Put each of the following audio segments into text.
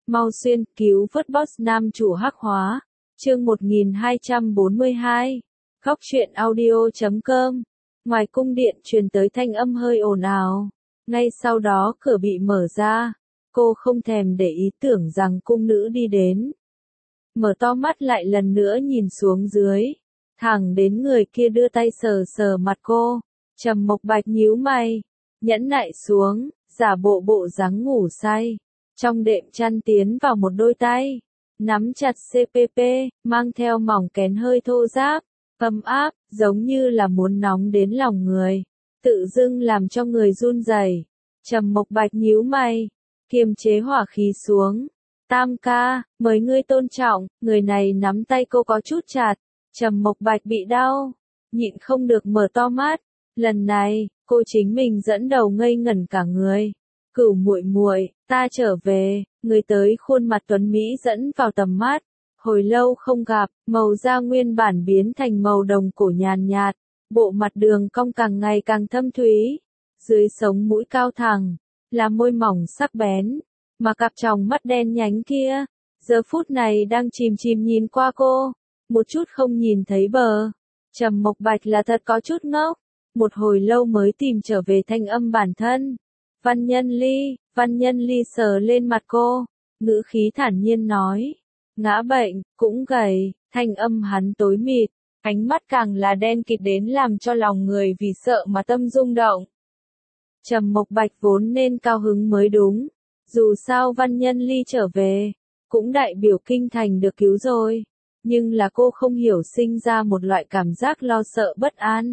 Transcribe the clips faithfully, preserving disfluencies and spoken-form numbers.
Mau xuyên cứu vớt boss nam chủ hắc hóa. Chương một nghìn hai trăm bốn mươi hai. Góc truyện audio chấm com. Ngoài cung điện truyền tới thanh âm hơi ồn ào. Ngay sau đó cửa bị mở ra. Cô không thèm để ý tưởng rằng cung nữ đi đến. Mở to mắt lại lần nữa nhìn xuống dưới. Thẳng đến người kia đưa tay sờ sờ mặt cô. Trầm Mộc Bạch nhíu mày. Nhẫn nại xuống, giả bộ bộ dáng ngủ say. Trong đệm chăn tiến vào một đôi tay. Nắm chặt xê pê pê, mang theo mỏng kén hơi thô ráp. Ấm áp, giống như là muốn nóng đến lòng người. Tự dưng làm cho người run rẩy. Trầm Mộc Bạch nhíu mày. Kiềm chế hỏa khí xuống. Tam ca, mời ngươi tôn trọng. Người này nắm tay cô có chút chặt. Trầm Mộc Bạch bị đau. Nhịn không được mở to mắt. Lần này, cô chính mình dẫn đầu ngây ngẩn cả người. Cửu muội muội, ta trở về. Người tới khuôn mặt tuấn mỹ dẫn vào tầm mắt. Hồi lâu không gặp, màu da nguyên bản biến thành màu đồng cổ nhàn nhạt. Bộ mặt đường cong càng ngày càng thâm thúy. Dưới sống mũi cao thẳng, là môi mỏng sắc bén. Mà cặp tròng mắt đen nhánh kia, giờ phút này đang chìm chìm nhìn qua cô. Một chút không nhìn thấy bờ. Trầm Mộc Bạch là thật có chút ngốc. Một hồi lâu mới tìm trở về thanh âm bản thân. Văn Nhân Ly, Văn Nhân Ly sờ lên mặt cô. Ngữ khí thản nhiên nói. Ngã bệnh, cũng gầy, thanh âm hắn tối mịt. Ánh mắt càng là đen kịt đến làm cho lòng người vì sợ mà tâm rung động. Trầm Mộc Bạch vốn nên cao hứng mới đúng. Dù sao Văn Nhân Ly trở về, cũng đại biểu kinh thành được cứu rồi. Nhưng là cô không hiểu sinh ra một loại cảm giác lo sợ bất an.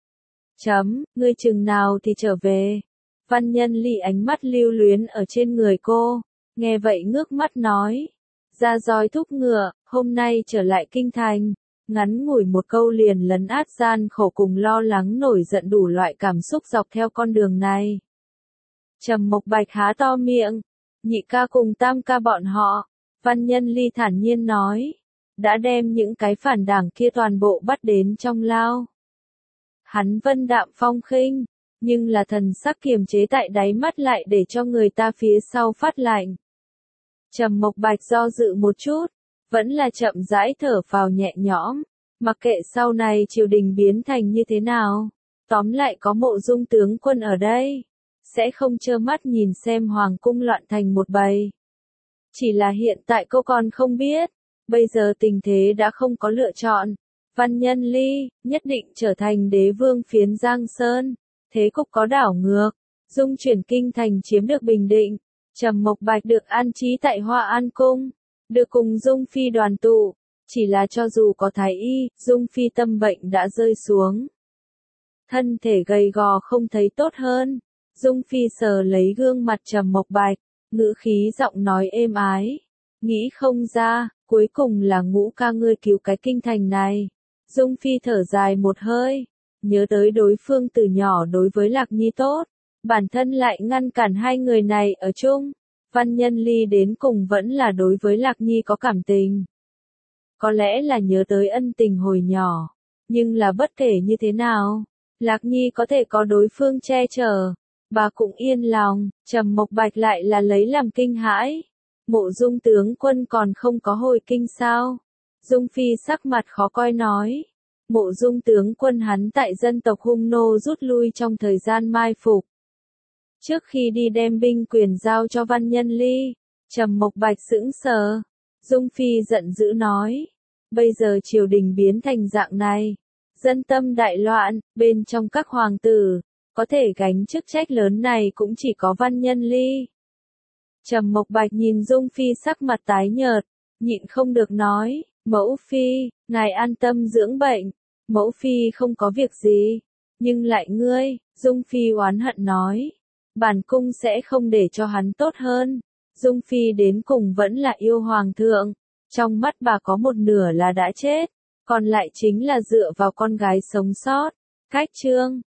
Chấm, ngươi chừng nào thì trở về. Văn Nhân Ly ánh mắt lưu luyến ở trên người cô. Nghe vậy ngước mắt nói. Ra roi thúc ngựa, hôm nay trở lại kinh thành. Ngắn ngủi một câu liền lấn át gian khổ cùng lo lắng nổi giận đủ loại cảm xúc dọc theo con đường này. Trầm Mộc Bạch há to miệng. Nhị ca cùng tam ca bọn họ. Văn Nhân Ly thản nhiên nói. Đã đem những cái phản đảng kia toàn bộ bắt đến trong lao. Hắn vân đạm phong khinh, nhưng là thần sắc kiềm chế tại đáy mắt lại để cho người ta phía sau phát lạnh. Trầm Mộc Bạch do dự một chút, vẫn là chậm rãi thở phào nhẹ nhõm, mặc kệ sau này triều đình biến thành như thế nào, tóm lại có Mộ Dung tướng quân ở đây, sẽ không trơ mắt nhìn xem hoàng cung loạn thành một bầy. Chỉ là hiện tại cô còn không biết, bây giờ tình thế đã không có lựa chọn. Văn Nhân Ly, nhất định trở thành đế vương phiến Giang Sơn. Thế cục có đảo ngược. Dung chuyển kinh thành chiếm được Bình Định. Trầm Mộc Bạch được an trí tại Hoa An Cung. Được cùng Dung Phi đoàn tụ. Chỉ là cho dù có thái y, Dung Phi tâm bệnh đã rơi xuống. Thân thể gầy gò không thấy tốt hơn. Dung Phi sờ lấy gương mặt Trầm Mộc Bạch. Ngữ khí giọng nói êm ái. Nghĩ không ra, cuối cùng là Ngũ ca ngươi cứu cái kinh thành này. Dung Phi thở dài một hơi, nhớ tới đối phương từ nhỏ đối với Lạc Nhi tốt, bản thân lại ngăn cản hai người này ở chung. Văn Nhân Ly đến cùng vẫn là đối với Lạc Nhi có cảm tình. Có lẽ là nhớ tới ân tình hồi nhỏ, nhưng là bất kể như thế nào, Lạc Nhi có thể có đối phương che chở, bà cũng yên lòng. Trầm Mộc Bạch lại là lấy làm kinh hãi. Mộ Dung tướng quân còn không có hồi kinh sao? Dung Phi sắc mặt khó coi nói. Mộ Dung tướng quân hắn tại dân tộc Hung Nô rút lui trong thời gian mai phục. Trước khi đi đem binh quyền giao cho Văn Nhân Ly, Trầm Mộc Bạch sững sờ. Dung Phi giận dữ nói. Bây giờ triều đình biến thành dạng này. Dân tâm đại loạn, bên trong các hoàng tử, có thể gánh chức trách lớn này cũng chỉ có Văn Nhân Ly. Trầm Mộc Bạch nhìn Dung Phi sắc mặt tái nhợt, nhịn không được nói. Mẫu Phi, ngài an tâm dưỡng bệnh. Mẫu Phi không có việc gì. Nhưng lại ngươi, Dung Phi oán hận nói. Bản cung sẽ không để cho hắn tốt hơn. Dung Phi đến cùng vẫn là yêu hoàng thượng. Trong mắt bà có một nửa là đã chết. Còn lại chính là dựa vào con gái sống sót. Cách chương.